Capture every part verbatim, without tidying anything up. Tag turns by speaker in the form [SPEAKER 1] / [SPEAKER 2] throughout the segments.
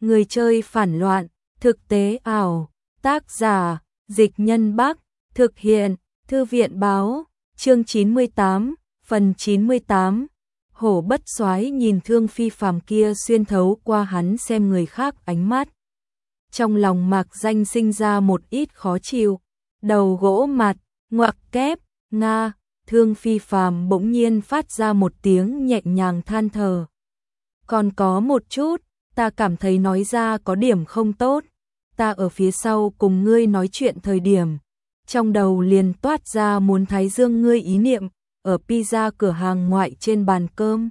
[SPEAKER 1] Người chơi phản loạn, thực tế ảo, tác giả, Dịch Nhân Bắc, thực hiện, Thư viện báo, chương chín mươi tám, phần chín mươi tám. Hổ Bất Soái nhìn Thương Phi Phàm kia xuyên thấu qua hắn xem người khác ánh mắt. Trong lòng Mạc Danh sinh ra một ít khó chịu, đầu gỗ mặt, ngoặc kép, nga, Thương Phi Phàm bỗng nhiên phát ra một tiếng nhẹ nhàng than thở. Còn có một chút, ta cảm thấy nói ra có điểm không tốt, ta ở phía sau cùng ngươi nói chuyện thời điểm, trong đầu liền toát ra muốn thái dương ngươi ý niệm, ở pizza cửa hàng ngoại trên bàn cơm.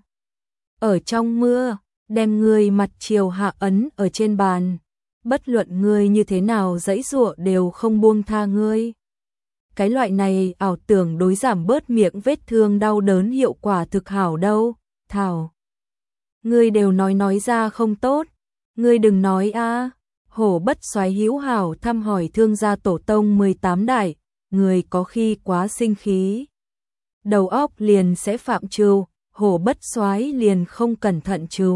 [SPEAKER 1] Ở trong mưa, đem ngươi mặt chiều hạ ấn ở trên bàn, bất luận ngươi như thế nào giãy giụa đều không buông tha ngươi. Cái loại này ảo tưởng đối giảm bớt miệng vết thương đau đớn hiệu quả thực hảo đâu, Thảo. Ngươi đều nói nói ra không tốt, ngươi đừng nói a. Hổ Bất Soái hữu hảo thăm hỏi Thương gia tổ tông mười tám đại, người có khi quá sinh khí, đầu óc liền sẽ phạm trừ, Hổ Bất Soái liền không cẩn thận trừ.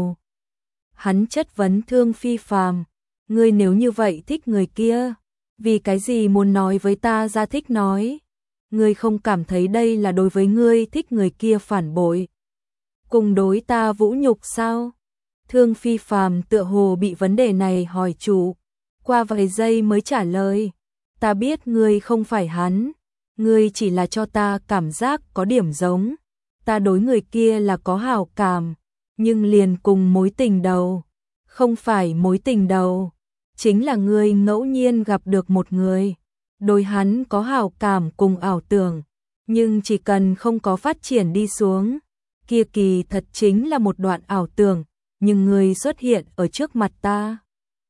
[SPEAKER 1] Hắn chất vấn Thương Phi Phàm, ngươi nếu như vậy thích người kia, vì cái gì muốn nói với ta ra thích nói? Ngươi không cảm thấy đây là đối với ngươi thích người kia phản bội, cùng đối ta vũ nhục sao? Thương Phi Phàm tựa hồ bị vấn đề này hỏi chủ, qua vài giây mới trả lời, ta biết ngươi không phải hắn, ngươi chỉ là cho ta cảm giác có điểm giống, ta đối người kia là có hảo cảm, nhưng liền cùng mối tình đầu, không phải mối tình đầu, chính là ngươi ngẫu nhiên gặp được một người, đối hắn có hảo cảm cùng ảo tưởng, nhưng chỉ cần không có phát triển đi xuống, kia kỳ thật chính là một đoạn ảo tưởng, nhưng ngươi xuất hiện ở trước mặt ta.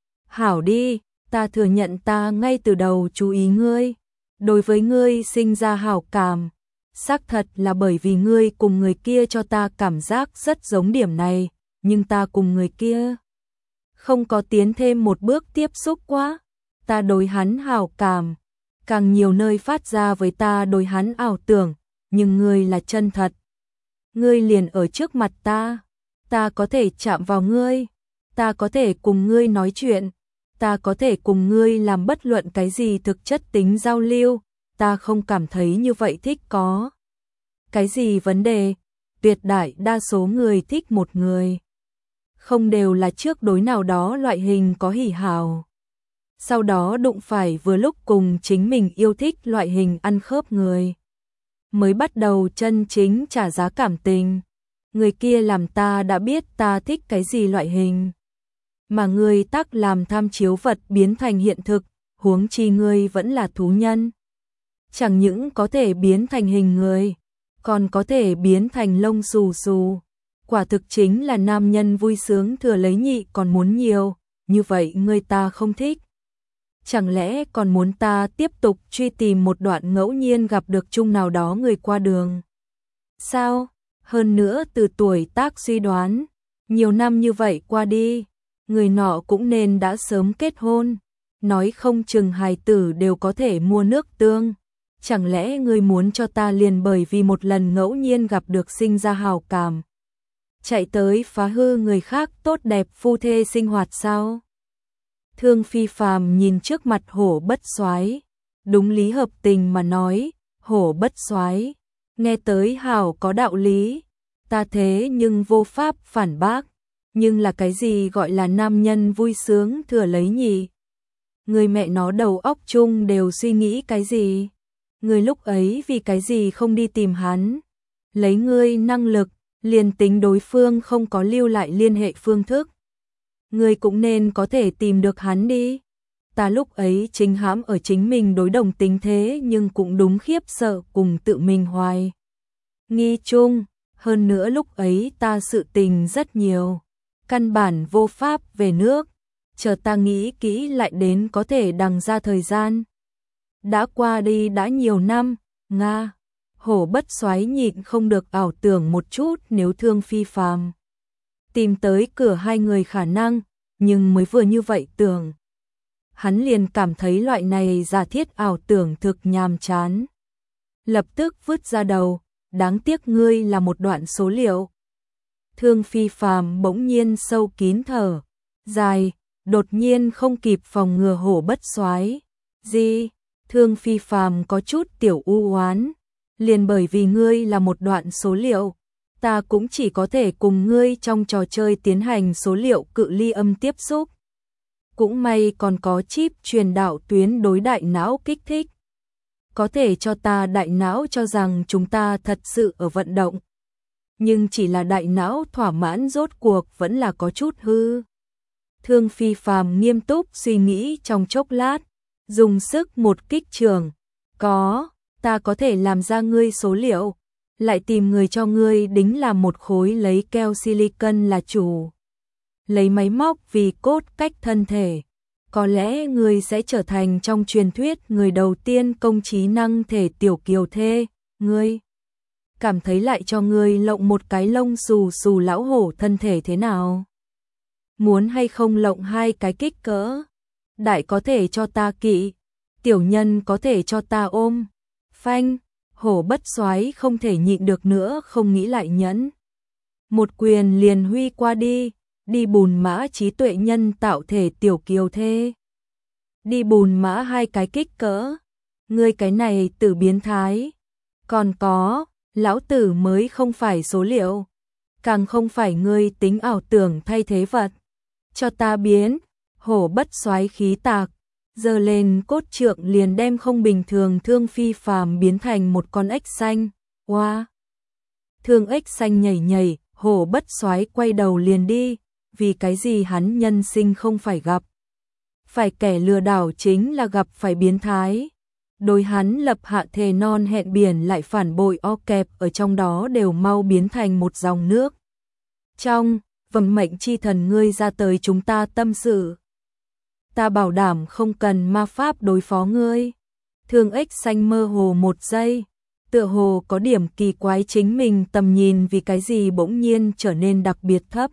[SPEAKER 1] Hảo đi, ta thừa nhận ta ngay từ đầu chú ý ngươi, đối với ngươi sinh ra hảo cảm, xác thật là bởi vì ngươi cùng người kia cho ta cảm giác rất giống điểm này, nhưng ta cùng người kia không có tiến thêm một bước tiếp xúc quá, ta đối hắn hảo cảm, càng nhiều nơi phát ra với ta đối hắn ảo tưởng, nhưng ngươi là chân thật. Ngươi liền ở trước mặt ta, ta có thể chạm vào ngươi, ta có thể cùng ngươi nói chuyện, ta có thể cùng ngươi làm bất luận cái gì thực chất tính giao lưu, ta không cảm thấy như vậy thích có cái gì vấn đề, tuyệt đại đa số người thích một người, không đều là trước đối nào đó loại hình có hỉ hào, sau đó đụng phải vừa lúc cùng chính mình yêu thích loại hình ăn khớp người, mới bắt đầu chân chính trả giá cảm tình. Người kia làm ta đã biết ta thích cái gì loại hình, mà người tác làm tham chiếu vật biến thành hiện thực, huống chi ngươi vẫn là thú nhân. Chẳng những có thể biến thành hình người, còn có thể biến thành lông xù xù. Quả thực chính là nam nhân vui sướng thừa lấy nhị còn muốn nhiều, như vậy người ta không thích. Chẳng lẽ còn muốn ta tiếp tục truy tìm một đoạn ngẫu nhiên gặp được chung nào đó người qua đường? Sao? Hơn nữa từ tuổi tác suy đoán, nhiều năm như vậy qua đi, người nọ cũng nên đã sớm kết hôn, nói không chừng hài tử đều có thể mua nước tương. Chẳng lẽ ngươi muốn cho ta liền bởi vì một lần ngẫu nhiên gặp được sinh ra hào cảm, chạy tới phá hư người khác tốt đẹp phu thê sinh hoạt sao? Thương Phi Phàm nhìn trước mặt Hổ Bất Soái, đúng lý hợp tình mà nói, Hổ Bất Soái, nghe tới hảo có đạo lý, ta thế nhưng vô pháp phản bác, nhưng là cái gì gọi là nam nhân vui sướng thừa lấy nhỉ? Người mẹ nó đầu óc chung đều suy nghĩ cái gì? Người lúc ấy vì cái gì không đi tìm hắn? Lấy ngươi năng lực, liền tính đối phương không có lưu lại liên hệ phương thức, ngươi cũng nên có thể tìm được hắn đi. Ta lúc ấy chính hãm ở chính mình đối đồng tính thế nhưng cũng đúng khiếp sợ cùng tự mình hoài nghi chung, hơn nữa lúc ấy ta sự tình rất nhiều, căn bản vô pháp về nước, chờ ta nghĩ kỹ lại đến có thể đằng ra thời gian. Đã qua đi đã nhiều năm, Nga. Hổ Bất Soái nhịn không được ảo tưởng một chút nếu Thương Phi Phàm tìm tới cửa hai người khả năng, nhưng mới vừa như vậy tưởng, hắn liền cảm thấy loại này giả thiết ảo tưởng thực nhàm chán. Lập tức vứt ra đầu, đáng tiếc ngươi là một đoạn số liệu. Thương Phi Phàm bỗng nhiên sâu kín thở dài, đột nhiên không kịp phòng ngừa Hổ Bất Soái. Gì? Thương Phi Phàm có chút tiểu u oán, liền bởi vì ngươi là một đoạn số liệu, ta cũng chỉ có thể cùng ngươi trong trò chơi tiến hành số liệu cự ly âm tiếp xúc. Cũng may còn có chip truyền đạo tuyến đối đại não kích thích. Có thể cho ta đại não cho rằng chúng ta thật sự ở vận động. Nhưng chỉ là đại não thỏa mãn rốt cuộc vẫn là có chút hư. Thương Phi Phàm nghiêm túc suy nghĩ trong chốc lát, dùng sức một kích trường. Có, ta có thể làm ra ngươi số liệu, lại tìm người cho ngươi đính làm một khối lấy keo silicon là chủ. Lấy máy móc vì cốt cách thân thể. Có lẽ ngươi sẽ trở thành trong truyền thuyết người đầu tiên công trí năng thể tiểu kiều thê. Ngươi cảm thấy lại cho ngươi lộng một cái lông xù xù lão hổ thân thể thế nào? Muốn hay không lộng hai cái kích cỡ? Đại có thể cho ta kỵ, tiểu nhân có thể cho ta ôm. Phanh, Hổ Bất Soái không thể nhịn được nữa, không nghĩ lại nhẫn. Một quyền liền huy qua đi, đi bùn mã trí tuệ nhân tạo thể tiểu kiều thê. Đi bùn mã hai cái kích cỡ. Ngươi cái này tử biến thái. Còn có, lão tử mới không phải số liệu, càng không phải ngươi tính ảo tưởng thay thế vật. Cho ta biến. Hổ Bất Soái khí tạc, giơ lên cốt trượng liền đem không bình thường Thương Phi Phàm biến thành một con ếch xanh. Oa! Wow. Thương ếch xanh nhảy nhảy, Hổ Bất Soái quay đầu liền đi, vì cái gì hắn nhân sinh không phải gặp. Phải kẻ lừa đảo chính là gặp phải biến thái. Đối hắn lập hạ thề non hẹn biển lại phản bội o kẹp ở trong đó đều mau biến thành một dòng nước. Trong, vận mệnh chi thần ngươi ra tới chúng ta tâm sự. Ta bảo đảm không cần ma pháp đối phó ngươi. Thương ếch xanh mơ hồ một giây, tựa hồ có điểm kỳ quái chính mình tầm nhìn vì cái gì bỗng nhiên trở nên đặc biệt thấp.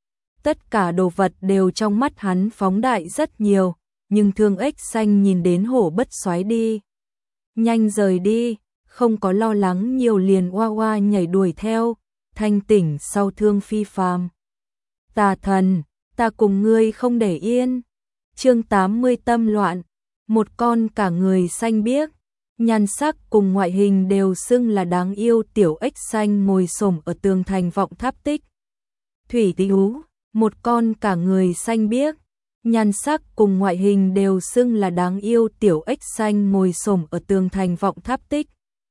[SPEAKER 1] Tất cả đồ vật đều trong mắt hắn phóng đại rất nhiều, nhưng Thương ếch xanh nhìn đến Hổ Bất Soái đi. Nhanh rời đi, không có lo lắng nhiều liền oa oa nhảy đuổi theo, thanh tỉnh sau Thương Phi Phàm. Tà thần, ta cùng ngươi không để yên. Chương tám mươi tâm loạn, một con cả người xanh biếc, nhan sắc cùng ngoại hình đều xưng là đáng yêu tiểu ếch xanh ngồi xổm ở tường thành vọng tháp tích. Thủy Tữu, một con cả người xanh biếc, nhan sắc cùng ngoại hình đều xưng là đáng yêu tiểu ếch xanh ngồi xổm ở tường thành vọng tháp tích.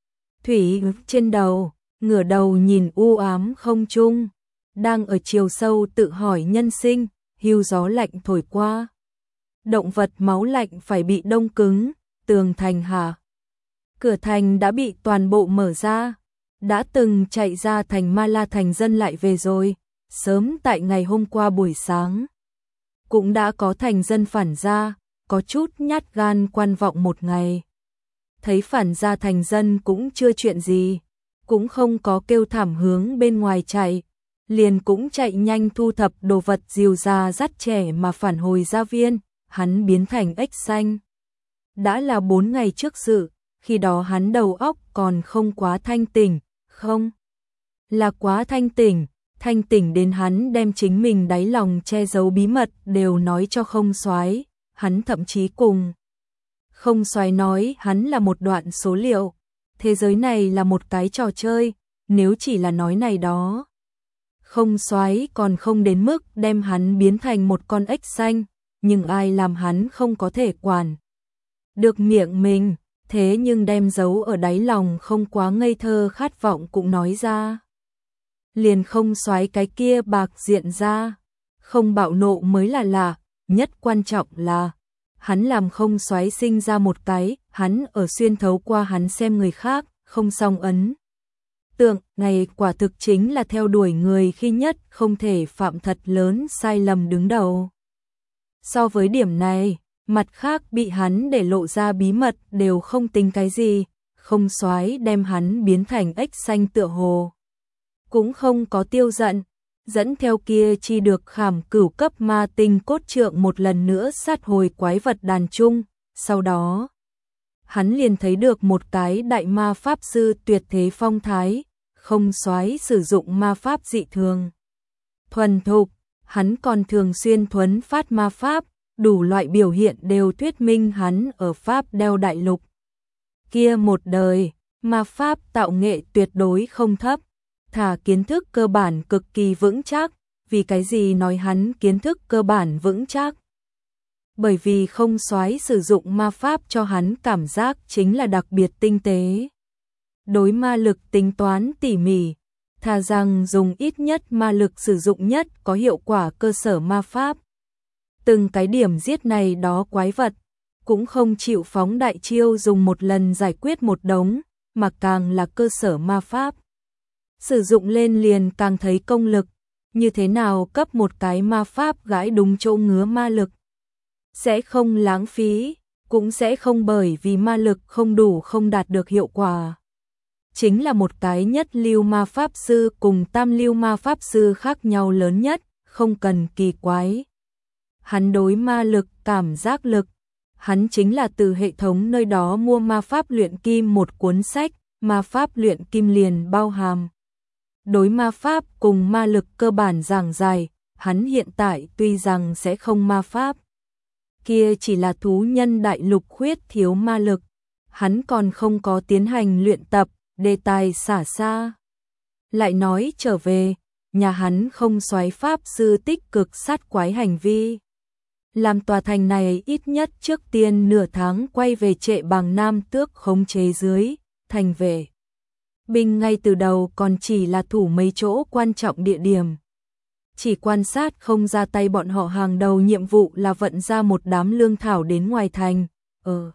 [SPEAKER 1] Thủy trên đầu, ngửa đầu nhìn u ám không trung, đang ở chiều sâu tự hỏi nhân sinh, hưu gió lạnh thổi qua. Động vật máu lạnh phải bị đông cứng, tường thành hả? Cửa thành đã bị toàn bộ mở ra, đã từng chạy ra thành Ma La thành dân lại về rồi, sớm tại ngày hôm qua buổi sáng. Cũng đã có thành dân phản ra, có chút nhát gan quan vọng một ngày. Thấy phản ra thành dân cũng chưa chuyện gì, cũng không có kêu thảm hướng bên ngoài chạy, liền cũng chạy nhanh thu thập đồ vật dìu ra dắt trẻ mà phản hồi gia viên. Hắn biến thành ếch xanh. Đã là bốn ngày trước sự, khi đó hắn đầu óc còn không quá thanh tỉnh, không là quá thanh tỉnh, thanh tỉnh đến hắn đem chính mình đáy lòng che giấu bí mật đều nói cho Không Soái, hắn thậm chí cùng Không Soái nói hắn là một đoạn số liệu, thế giới này là một cái trò chơi, nếu chỉ là nói này đó. Không Soái còn không đến mức đem hắn biến thành một con ếch xanh. Nhưng ai làm hắn không có thể quản được miệng mình, thế nhưng đem giấu ở đáy lòng không quá ngây thơ khát vọng cũng nói ra. Liền Không Soái cái kia bạc diện ra, không bạo nộ mới là lạ, nhất quan trọng là hắn làm Không Soái sinh ra một cái, hắn ở xuyên thấu qua hắn xem người khác, không song ấn. Tượng này quả thực chính là theo đuổi người khi nhất không thể phạm thật lớn sai lầm đứng đầu. So với điểm này, mặt khác bị hắn để lộ ra bí mật đều không tính cái gì, Không Soái đem hắn biến thành ếch xanh tựa hồ. Cũng không có tiêu giận, dẫn theo kia chi được khảm cửu cấp ma tinh cốt trượng một lần nữa sát hồi quái vật đàn trung, sau đó hắn liền thấy được một cái đại ma pháp sư tuyệt thế phong thái, Không Soái sử dụng ma pháp dị thường thuần thục. Hắn còn thường xuyên thuấn phát ma pháp, đủ loại biểu hiện đều thuyết minh hắn ở Pháp đeo đại lục. Kia một đời, ma pháp tạo nghệ tuyệt đối không thấp, thả kiến thức cơ bản cực kỳ vững chắc. Vì cái gì nói hắn kiến thức cơ bản vững chắc? Bởi vì không soái sử dụng ma pháp cho hắn cảm giác chính là đặc biệt tinh tế. Đối ma lực tính toán tỉ mỉ, thà rằng dùng ít nhất ma lực sử dụng nhất có hiệu quả cơ sở ma pháp. Từng cái điểm giết này đó quái vật, cũng không chịu phóng đại chiêu dùng một lần giải quyết một đống, mà càng là cơ sở ma pháp. Sử dụng lên liền càng thấy công lực, như thế nào cấp một cái ma pháp gãi đúng chỗ ngứa ma lực. Sẽ không lãng phí, cũng sẽ không bởi vì ma lực không đủ không đạt được hiệu quả. Chính là một cái nhất lưu ma pháp sư cùng tam lưu ma pháp sư khác nhau lớn nhất, không cần kỳ quái. Hắn đối ma lực, cảm giác lực, hắn chính là từ hệ thống nơi đó mua ma pháp luyện kim một cuốn sách, ma pháp luyện kim liền bao hàm. Đối ma pháp cùng ma lực cơ bản giảng giải, hắn hiện tại tuy rằng sẽ không ma pháp. Kia chỉ là thú nhân đại lục khuyết thiếu ma lực, hắn còn không có tiến hành luyện tập, đề tài xả xa. Lại nói trở về, nhà hắn không soái pháp sư tích cực sát quái hành vi. Làm tòa thành này ít nhất trước tiên nửa tháng quay về Trệ Bàng Nam Tước khống chế dưới, thành vệ binh ngay từ đầu còn chỉ là thủ mấy chỗ quan trọng địa điểm. Chỉ quan sát không ra tay, bọn họ hàng đầu nhiệm vụ là vận ra một đám lương thảo đến ngoài thành. Ờ,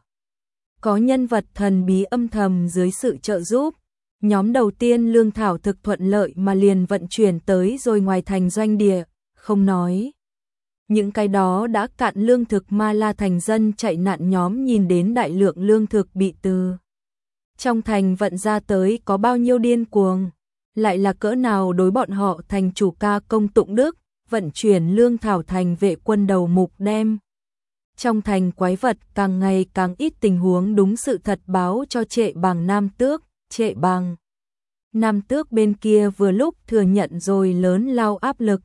[SPEAKER 1] có nhân vật thần bí âm thầm dưới sự trợ giúp. Nhóm đầu tiên lương thảo thực thuận lợi mà liền vận chuyển tới rồi ngoài thành doanh địa, không nói. Những cái đó đã cạn lương thực Ma La thành dân chạy nạn nhóm nhìn đến đại lượng lương thực bị từ trong thành vận ra tới có bao nhiêu điên cuồng, lại là cỡ nào đối bọn họ thành chủ ca công tụng đức, vận chuyển lương thảo thành vệ quân đầu mục đem. Trong thành quái vật càng ngày càng ít tình huống đúng sự thật báo cho Trệ Bàng Nam Tước. Trệ Bàng Nam Tước bên kia vừa lúc thừa nhận rồi lớn lao áp lực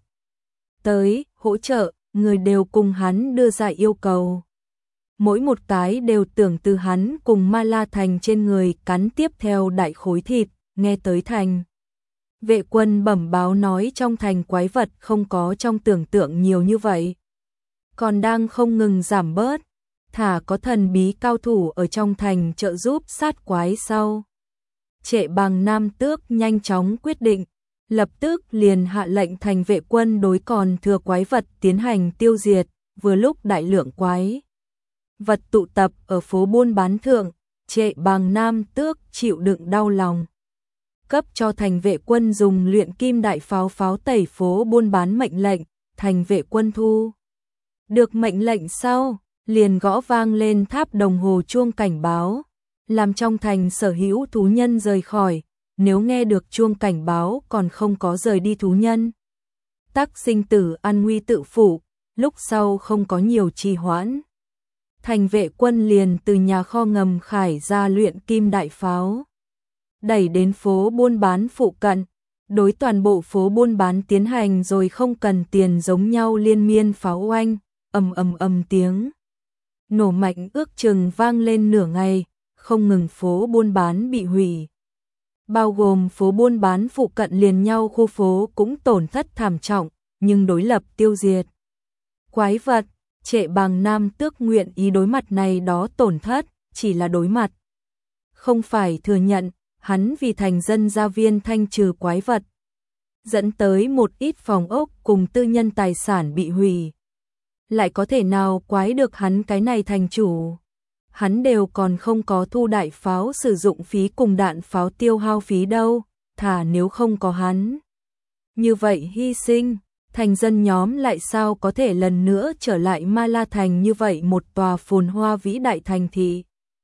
[SPEAKER 1] tới hỗ trợ, người đều cùng hắn đưa ra yêu cầu. Mỗi một cái đều tưởng từ hắn cùng Ma La thành trên người cắn tiếp theo đại khối thịt, nghe tới thành. Vệ quân bẩm báo nói trong thành quái vật không có trong tưởng tượng nhiều như vậy, còn đang không ngừng giảm bớt, thả có thần bí cao thủ ở trong thành trợ giúp sát quái sau. Trệ Bàng Nam Tước nhanh chóng quyết định, lập tức liền hạ lệnh thành vệ quân đối còn thừa quái vật tiến hành tiêu diệt, vừa lúc đại lượng quái vật tụ tập ở phố buôn bán thượng, Trệ Bàng Nam Tước chịu đựng đau lòng. Cấp cho thành vệ quân dùng luyện kim đại pháo pháo tẩy phố buôn bán mệnh lệnh, thành vệ quân thu. Được mệnh lệnh sau, liền gõ vang lên tháp đồng hồ chuông cảnh báo, làm trong thành sở hữu thú nhân rời khỏi, nếu nghe được chuông cảnh báo còn không có rời đi thú nhân. Tắc sinh tử an nguy tự phụ, lúc sau không có nhiều trì hoãn. Thành vệ quân liền từ nhà kho ngầm khải ra luyện kim đại pháo, đẩy đến phố buôn bán phụ cận, đối toàn bộ phố buôn bán tiến hành rồi không cần tiền giống nhau liên miên pháo oanh, ầm ầm ầm tiếng nổ mạnh ước chừng vang lên nửa ngày, không ngừng phố buôn bán bị hủy. Bao gồm phố buôn bán phụ cận liền nhau khu phố cũng tổn thất thảm trọng, nhưng đối lập tiêu diệt quái vật, Trệ Bàng Nam Tước nguyện ý đối mặt này đó tổn thất, chỉ là đối mặt, không phải thừa nhận. Hắn vì thành dân gia viên thanh trừ quái vật, dẫn tới một ít phòng ốc cùng tư nhân tài sản bị hủy. Lại có thể nào quái được hắn cái này thành chủ? Hắn đều còn không có thu đại pháo sử dụng phí cùng đạn pháo tiêu hao phí đâu, thà nếu không có hắn. Như vậy hy sinh, thành dân nhóm lại sao có thể lần nữa trở lại Ma La thành như vậy một tòa phồn hoa vĩ đại thành thị.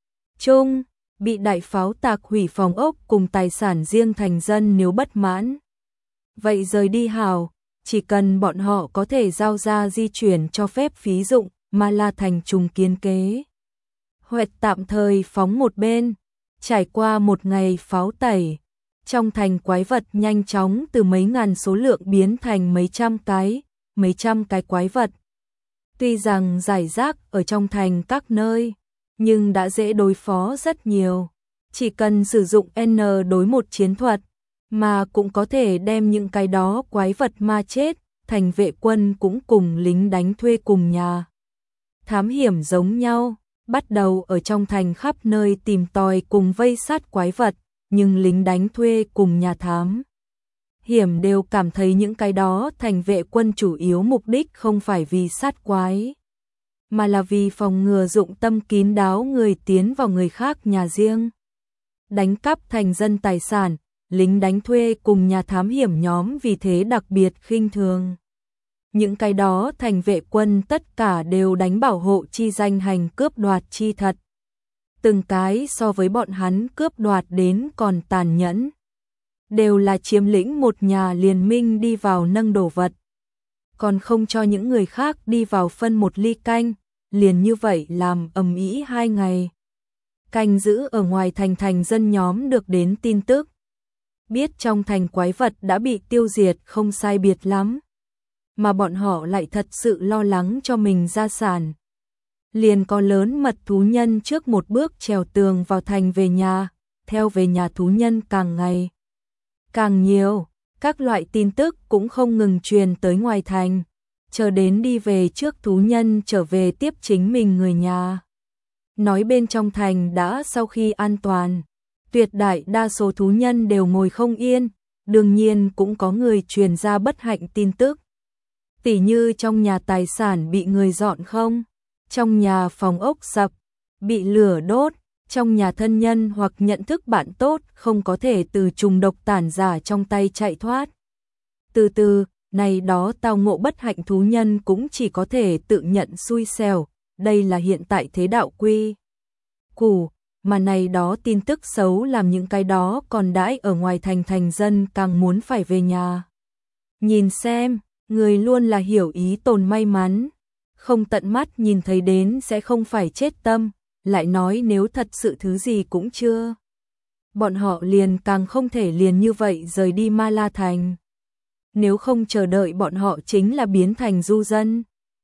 [SPEAKER 1] Chung bị đại pháo tạc hủy phòng ốc cùng tài sản riêng thành dân nếu bất mãn. Vậy rời đi hào, chỉ cần bọn họ có thể giao ra di chuyển cho phép phí dụng, Ma La thành trùng kiến kế. Huệt tạm thời phóng một bên, trải qua một ngày pháo tẩy, trong thành quái vật nhanh chóng từ mấy ngàn số lượng biến thành mấy trăm cái, mấy trăm cái quái vật. Tuy rằng rải rác ở trong thành các nơi, nhưng đã dễ đối phó rất nhiều. Chỉ cần sử dụng N đối một chiến thuật, mà cũng có thể đem những cái đó quái vật ma chết. Thành vệ quân cũng cùng lính đánh thuê cùng nhà thám hiểm giống nhau, bắt đầu ở trong thành khắp nơi tìm tòi cùng vây sát quái vật, nhưng lính đánh thuê cùng nhà thám hiểm đều cảm thấy những cái đó thành vệ quân chủ yếu mục đích không phải vì sát quái, mà là vì phòng ngừa dụng tâm kín đáo người tiến vào người khác nhà riêng, đánh cắp thành dân tài sản. Lính đánh thuê cùng nhà thám hiểm nhóm vì thế đặc biệt khinh thường. Những cái đó thành vệ quân tất cả đều đánh bảo hộ chi danh hành cướp đoạt chi thật. Từng cái so với bọn hắn cướp đoạt đến còn tàn nhẫn. Đều là chiếm lĩnh một nhà liền minh đi vào nâng đồ vật. Còn không cho những người khác đi vào phân một ly canh, liền như vậy làm ầm ĩ hai ngày. Canh giữ ở ngoài thành thành dân nhóm được đến tin tức. Biết trong thành quái vật đã bị tiêu diệt không sai biệt lắm. Mà bọn họ lại thật sự lo lắng cho mình gia sản. Liền có lớn mật thú nhân trước một bước trèo tường vào thành về nhà, theo về nhà thú nhân càng ngày càng nhiều, các loại tin tức cũng không ngừng truyền tới ngoài thành, chờ đến đi về trước thú nhân trở về tiếp chính mình người nhà. Nói bên trong thành đã sau khi an toàn, tuyệt đại đa số thú nhân đều ngồi không yên, đương nhiên cũng có người truyền ra bất hạnh tin tức. Tỉ như trong nhà tài sản bị người dọn không, trong nhà phòng ốc sập, bị lửa đốt, trong nhà thân nhân hoặc nhận thức bạn tốt không có thể từ trùng độc tản giả trong tay chạy thoát. Từ từ, này đó tao ngộ bất hạnh thú nhân cũng chỉ có thể tự nhận xui xẻo, đây là hiện tại thế đạo quy củ, mà này đó tin tức xấu làm những cái đó còn đãi ở ngoài thành thành dân càng muốn phải về nhà. Nhìn xem, người luôn là hiểu ý tồn may mắn, không tận mắt nhìn thấy đến sẽ không phải chết tâm, lại nói nếu thật sự thứ gì cũng chưa. Bọn họ liền càng không thể liền như vậy rời đi Ma La Thành. Nếu không chờ đợi bọn họ chính là biến thành du dân.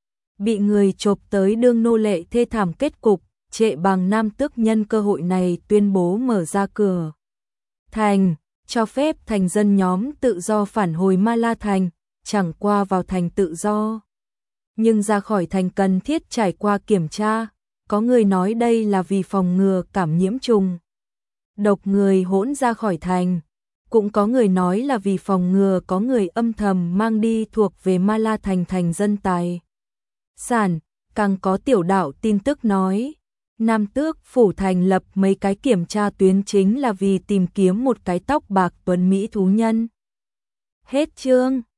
[SPEAKER 1] Bị người chộp tới đương nô lệ thê thảm kết cục, Trệ Bằng Nam Tước nhân cơ hội này tuyên bố mở ra cửa thành, cho phép thành dân nhóm tự do phản hồi Ma La Thành, chẳng qua vào thành tự do. Nhưng ra khỏi thành cần thiết trải qua kiểm tra, có người nói đây là vì phòng ngừa cảm nhiễm trùng độc người hỗn ra khỏi thành, cũng có người nói là vì phòng ngừa có người âm thầm mang đi thuộc về Ma La Thành thành dân tài sản, càng có tiểu đạo tin tức nói Nam Tước phủ thành lập mấy cái kiểm tra tuyến chính là vì tìm kiếm một cái tóc bạc tuấn mỹ thú nhân. Hết chương.